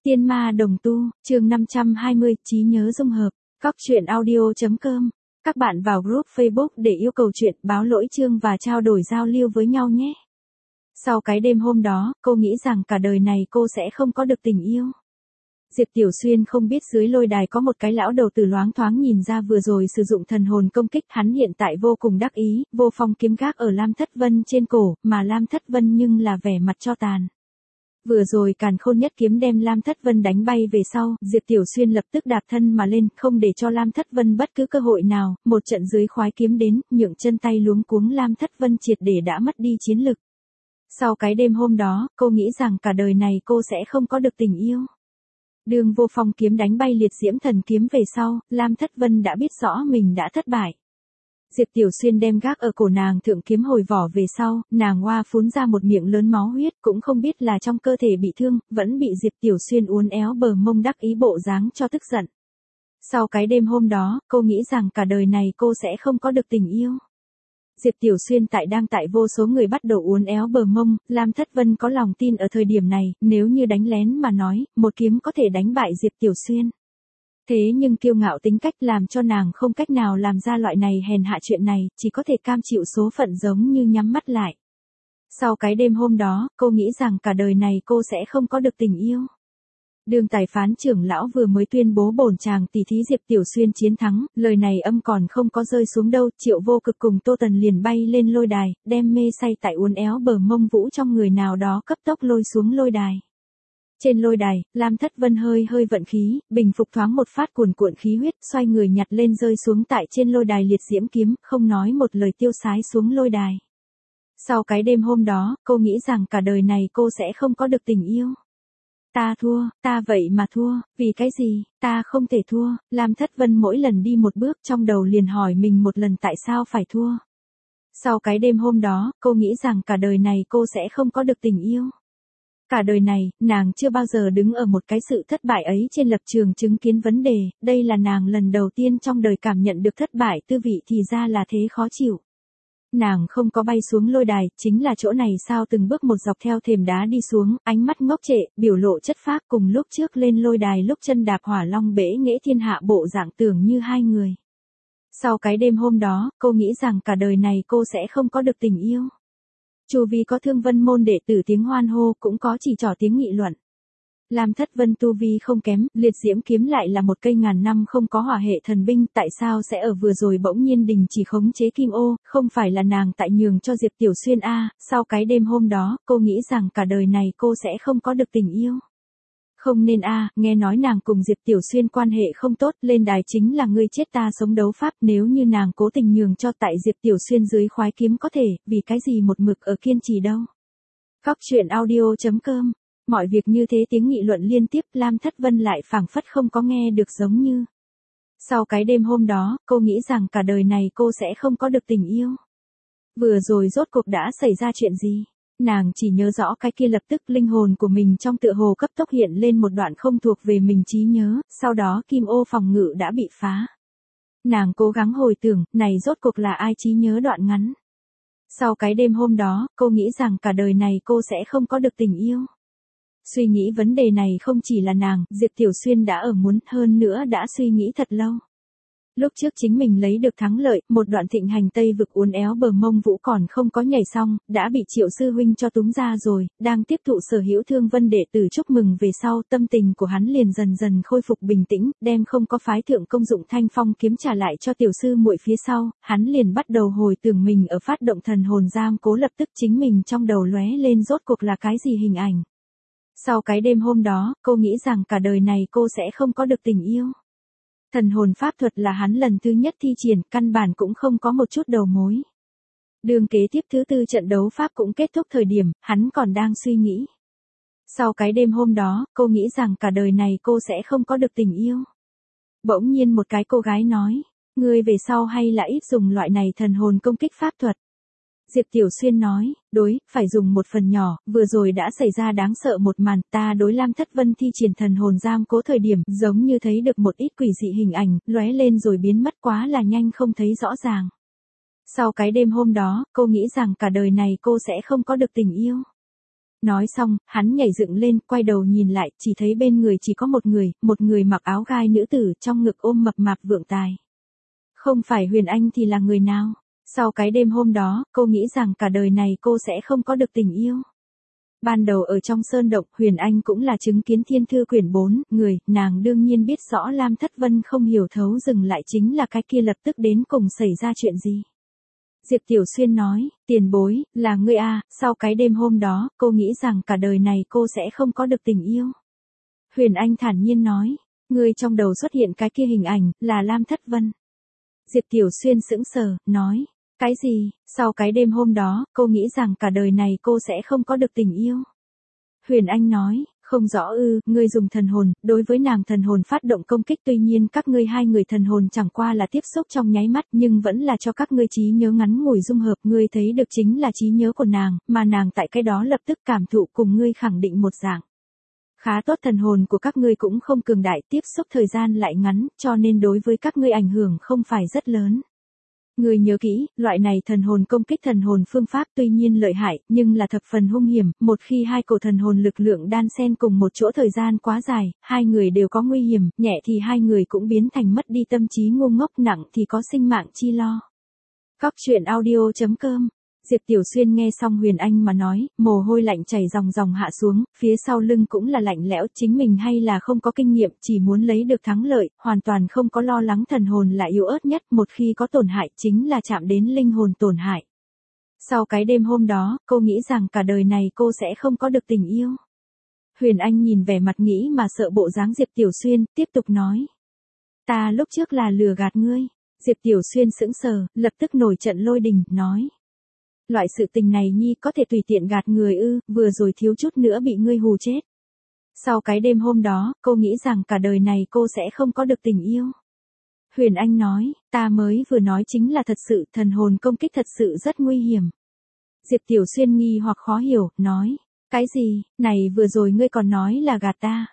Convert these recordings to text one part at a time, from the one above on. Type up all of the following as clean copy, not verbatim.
Tiên ma đồng tu, chương 520, trí nhớ dung hợp, Cóc truyện audio.com. Các bạn vào group Facebook để yêu cầu chuyện, báo lỗi chương và trao đổi giao lưu với nhau nhé. Sau cái đêm hôm đó, cô nghĩ rằng cả đời này cô sẽ không có được tình yêu. Diệp Tiểu Xuyên không biết dưới lôi đài có một cái lão đầu tử loáng thoáng nhìn ra vừa rồi sử dụng thần hồn công kích, hắn hiện tại vô cùng đắc ý, vô phong kiếm gác ở Lam Thất Vân trên cổ, mà Lam Thất Vân nhưng là vẻ mặt cho tàn. Vừa rồi Càn Khôn nhất kiếm đem Lam Thất Vân đánh bay về sau, Diệp Tiểu Xuyên lập tức đạp thân mà lên, không để cho Lam Thất Vân bất cứ cơ hội nào, một trận dưới khoái kiếm đến, nhượng chân tay luống cuống Lam Thất Vân triệt để đã mất đi chiến lực. Sau cái đêm hôm đó, cô nghĩ rằng cả đời này cô sẽ không có được tình yêu. Đường vô phong kiếm đánh bay liệt diễm thần kiếm về sau, Lam Thất Vân đã biết rõ mình đã thất bại. Diệp Tiểu Xuyên đem gác ở cổ nàng thượng kiếm hồi vỏ về sau, nàng hoa phun ra một miệng lớn máu huyết, cũng không biết là trong cơ thể bị thương, vẫn bị Diệp Tiểu Xuyên uốn éo bờ mông đắc ý bộ dáng cho tức giận. Sau cái đêm hôm đó, cô nghĩ rằng cả đời này cô sẽ không có được tình yêu. Diệp Tiểu Xuyên đang tại vô số người bắt đầu uốn éo bờ mông, Lam Thất Vân có lòng tin ở thời điểm này, nếu như đánh lén mà nói, một kiếm có thể đánh bại Diệp Tiểu Xuyên. Thế nhưng kiêu ngạo tính cách làm cho nàng không cách nào làm ra loại này hèn hạ chuyện này, chỉ có thể cam chịu số phận giống như nhắm mắt lại. Sau cái đêm hôm đó, cô nghĩ rằng cả đời này cô sẽ không có được tình yêu. Đường tài phán trưởng lão vừa mới tuyên bố bổn chàng tỷ thí Diệp Tiểu Xuyên chiến thắng, lời này âm còn không có rơi xuống đâu, Triệu Vô Cực cùng Tô Tần liền bay lên lôi đài, đem mê say tại uốn éo bờ mông vũ trong người nào đó cấp tốc lôi xuống lôi đài. Trên lôi đài, Lam Thất Vân hơi vận khí, bình phục thoáng một phát cuồn cuộn khí huyết, xoay người nhặt lên rơi xuống tại trên lôi đài liệt diễm kiếm, không nói một lời tiêu sái xuống lôi đài. Sau cái đêm hôm đó, cô nghĩ rằng cả đời này cô sẽ không có được tình yêu. Ta thua, ta vậy mà thua, vì cái gì, ta không thể thua, Lam Thất Vân mỗi lần đi một bước trong đầu liền hỏi mình một lần tại sao phải thua. Sau cái đêm hôm đó, cô nghĩ rằng cả đời này cô sẽ không có được tình yêu. Cả đời này, nàng chưa bao giờ đứng ở một cái sự thất bại ấy trên lập trường chứng kiến vấn đề, đây là nàng lần đầu tiên trong đời cảm nhận được thất bại tư vị thì ra là thế khó chịu. Nàng không có bay xuống lôi đài, chính là chỗ này sao từng bước một dọc theo thềm đá đi xuống, ánh mắt ngốc trệ, biểu lộ chất phác cùng lúc trước lên lôi đài lúc chân đạp hỏa long bể nghệ thiên hạ bộ dạng tưởng như hai người. Sau cái đêm hôm đó, cô nghĩ rằng cả đời này cô sẽ không có được tình yêu. Chu vi có Thương Vân môn đệ tử tiếng hoan hô, cũng có chỉ trỏ tiếng nghị luận. Lam Thất Vân tu vi không kém, liệt diễm kiếm lại là một cây ngàn năm không có hỏa hệ thần binh, tại sao sẽ ở vừa rồi bỗng nhiên đình chỉ khống chế kim ô, không phải là nàng tại nhường cho Diệp Tiểu Xuyên a? Sau cái đêm hôm đó, cô nghĩ rằng cả đời này cô sẽ không có được tình yêu. Không nên a, nghe nói nàng cùng Diệp Tiểu Xuyên quan hệ không tốt, lên đài chính là ngươi chết ta sống đấu pháp, nếu như nàng cố tình nhường cho tại Diệp Tiểu Xuyên dưới khoái kiếm có thể, vì cái gì một mực ở kiên trì đâu. Cóc truyện audio.com. Mọi việc như thế tiếng nghị luận liên tiếp, Lam Thất Vân lại phảng phất không có nghe được giống như. Sau cái đêm hôm đó, cô nghĩ rằng cả đời này cô sẽ không có được tình yêu. Vừa rồi rốt cuộc đã xảy ra chuyện gì? Nàng chỉ nhớ rõ cái kia lập tức linh hồn của mình trong tựa hồ cấp tốc hiện lên một đoạn không thuộc về mình trí nhớ, sau đó kim ô phòng ngự đã bị phá. Nàng cố gắng hồi tưởng, này rốt cuộc là ai trí nhớ đoạn ngắn. Sau cái đêm hôm đó, cô nghĩ rằng cả đời này cô sẽ không có được tình yêu. Suy nghĩ vấn đề này không chỉ là nàng, Diệp Tiểu Xuyên đã ở muốn, hơn nữa đã suy nghĩ thật lâu. Lúc trước chính mình lấy được thắng lợi, một đoạn thịnh hành Tây vực uốn éo bờ mông vũ còn không có nhảy xong, đã bị Triệu sư huynh cho túm ra rồi, đang tiếp thụ sở hữu Thương Vân đệ tử chúc mừng về sau, tâm tình của hắn liền dần dần khôi phục bình tĩnh, đem không có phái thượng công dụng Thanh Phong kiếm trả lại cho tiểu sư muội phía sau, hắn liền bắt đầu hồi tưởng mình ở phát động thần hồn giam cố, lập tức chính mình trong đầu lóe lên rốt cuộc là cái gì hình ảnh. Sau cái đêm hôm đó, cô nghĩ rằng cả đời này cô sẽ không có được tình yêu. Thần hồn pháp thuật là hắn lần thứ nhất thi triển, căn bản cũng không có một chút đầu mối. Đường kế tiếp thứ tư trận đấu pháp cũng kết thúc thời điểm, hắn còn đang suy nghĩ. Sau cái đêm hôm đó, cô nghĩ rằng cả đời này cô sẽ không có được tình yêu. Bỗng nhiên một cái cô gái nói, ngươi về sau hay là ít dùng loại này thần hồn công kích pháp thuật. Diệp Tiểu Xuyên nói, phải dùng một phần nhỏ, vừa rồi đã xảy ra đáng sợ một màn, ta đối Lam Thất Vân thi triển thần hồn giam cố thời điểm, giống như thấy được một ít quỷ dị hình ảnh, lóe lên rồi biến mất quá là nhanh không thấy rõ ràng. Sau cái đêm hôm đó, cô nghĩ rằng cả đời này cô sẽ không có được tình yêu. Nói xong, hắn nhảy dựng lên, quay đầu nhìn lại, chỉ thấy bên người chỉ có một người mặc áo gai nữ tử, trong ngực ôm mập mạp vượng tài. Không phải Huyền Anh thì là người nào? Sau cái đêm hôm đó, cô nghĩ rằng cả đời này cô sẽ không có được tình yêu. Ban đầu ở trong sơn động, Huyền Anh cũng là chứng kiến thiên thư quyển 4, nàng đương nhiên biết rõ Lam Thất Vân không hiểu thấu dừng lại chính là cái kia lập tức đến cùng xảy ra chuyện gì. Diệp Tiểu Xuyên nói, tiền bối, là ngươi à, sau cái đêm hôm đó, cô nghĩ rằng cả đời này cô sẽ không có được tình yêu. Huyền Anh thản nhiên nói, ngươi trong đầu xuất hiện cái kia hình ảnh, là Lam Thất Vân. Diệp Tiểu Xuyên sững sờ, nói, cái gì, sau cái đêm hôm đó, cô nghĩ rằng cả đời này cô sẽ không có được tình yêu. Huyền Anh nói, không rõ ngươi dùng thần hồn, đối với nàng thần hồn phát động công kích, tuy nhiên các ngươi hai người thần hồn chẳng qua là tiếp xúc trong nháy mắt, nhưng vẫn là cho các ngươi trí nhớ ngắn ngủi dung hợp, ngươi thấy được chính là trí nhớ của nàng, mà nàng tại cái đó lập tức cảm thụ cùng ngươi khẳng định một dạng. Khá tốt, thần hồn của các ngươi cũng không cường đại, tiếp xúc thời gian lại ngắn, cho nên đối với các ngươi ảnh hưởng không phải rất lớn. Ngươi nhớ kỹ, loại này thần hồn công kích thần hồn phương pháp tuy nhiên lợi hại, nhưng là thập phần hung hiểm, một khi hai cổ thần hồn lực lượng đan xen cùng một chỗ thời gian quá dài, hai người đều có nguy hiểm, nhẹ thì hai người cũng biến thành mất đi tâm trí ngu ngốc, nặng thì có sinh mạng chi lo. Cóc truyện audio.com. Diệp Tiểu Xuyên nghe xong Huyền Anh mà nói, mồ hôi lạnh chảy ròng ròng hạ xuống, phía sau lưng cũng là lạnh lẽo, chính mình hay là không có kinh nghiệm, chỉ muốn lấy được thắng lợi, hoàn toàn không có lo lắng thần hồn là yếu ớt nhất, một khi có tổn hại chính là chạm đến linh hồn tổn hại. Sau cái đêm hôm đó, cô nghĩ rằng cả đời này cô sẽ không có được tình yêu. Huyền Anh nhìn vẻ mặt nghĩ mà sợ bộ dáng Diệp Tiểu Xuyên, tiếp tục nói. Ta lúc trước là lừa gạt ngươi. Diệp Tiểu Xuyên sững sờ, lập tức nổi trận lôi đình, nói. Loại sự tình này nhi có thể tùy tiện gạt người vừa rồi thiếu chút nữa bị ngươi hù chết. Sau cái đêm hôm đó, cô nghĩ rằng cả đời này cô sẽ không có được tình yêu. Huyền Anh nói, ta mới vừa nói chính là thật sự, thần hồn công kích thật sự rất nguy hiểm. Diệp Tiểu Xuyên nghi hoặc khó hiểu, nói, cái gì, này vừa rồi ngươi còn nói là gạt ta.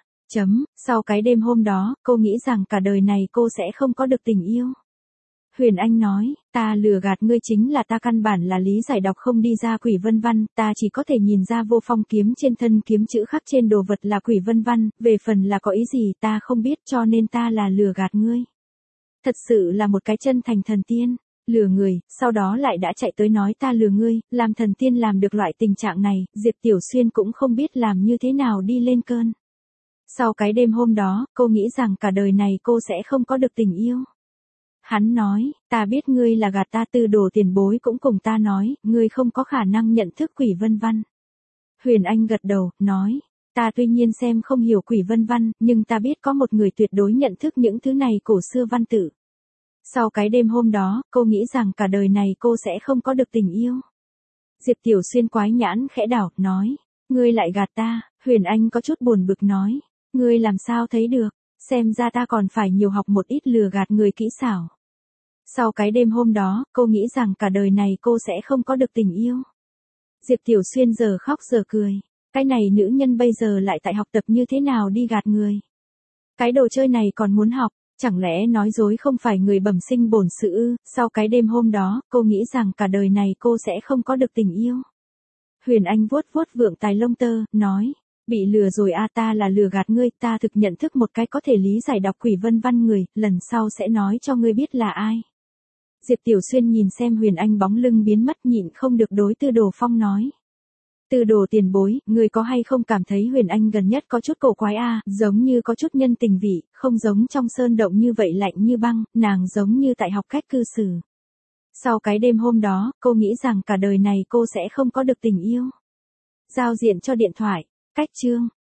Sau cái đêm hôm đó, cô nghĩ rằng cả đời này cô sẽ không có được tình yêu. Huyền Anh nói, ta lừa gạt ngươi chính là ta căn bản là lý giải đọc không đi ra quỷ vân văn, ta chỉ có thể nhìn ra Vô Phong kiếm trên thân kiếm chữ khắc trên đồ vật là quỷ vân văn, về phần là có ý gì ta không biết, cho nên ta là lừa gạt ngươi. Thật sự là một cái chân thành thần tiên, lừa người, sau đó lại đã chạy tới nói ta lừa ngươi, làm thần tiên làm được loại tình trạng này, Diệp Tiểu Xuyên cũng không biết làm như thế nào đi lên cơn. Sau cái đêm hôm đó, cô nghĩ rằng cả đời này cô sẽ không có được tình yêu. Hắn nói, ta biết ngươi là gạt ta, Tư Đồ tiền bối cũng cùng ta nói, ngươi không có khả năng nhận thức quỷ vân văn. Huyền Anh gật đầu, nói, ta tuy nhiên xem không hiểu quỷ vân văn, nhưng ta biết có một người tuyệt đối nhận thức những thứ này cổ xưa văn tự. Sau cái đêm hôm đó, cô nghĩ rằng cả đời này cô sẽ không có được tình yêu. Diệp Tiểu Xuyên quái nhãn khẽ đảo, nói, ngươi lại gạt ta. Huyền Anh có chút buồn bực nói, ngươi làm sao thấy được, xem ra ta còn phải nhiều học một ít lừa gạt người kỹ xảo. Sau cái đêm hôm đó, cô nghĩ rằng cả đời này cô sẽ không có được tình yêu. Diệp Tiểu Xuyên giờ khóc giờ cười, cái này nữ nhân bây giờ lại tại học tập như thế nào đi gạt người. Cái đồ chơi này còn muốn học, chẳng lẽ nói dối không phải người bẩm sinh bổn sự Sau cái đêm hôm đó, cô nghĩ rằng cả đời này cô sẽ không có được tình yêu. Huyền Anh vuốt vuốt vượng tài lông tơ, nói, bị lừa rồi ta là lừa gạt ngươi, ta thực nhận thức một cái có thể lý giải đọc quỷ vân văn người, lần sau sẽ nói cho ngươi biết là ai. Diệp Tiểu Xuyên nhìn xem Huyền Anh bóng lưng biến mất, nhịn không được đối Tư Đồ Phong nói. Tư Đồ tiền bối, người có hay không cảm thấy Huyền Anh gần nhất có chút cổ quái giống như có chút nhân tình vị, không giống trong sơn động như vậy lạnh như băng, nàng giống như tại học cách cư xử. Sau cái đêm hôm đó, cô nghĩ rằng cả đời này cô sẽ không có được tình yêu. Giao diện cho điện thoại, cách chương.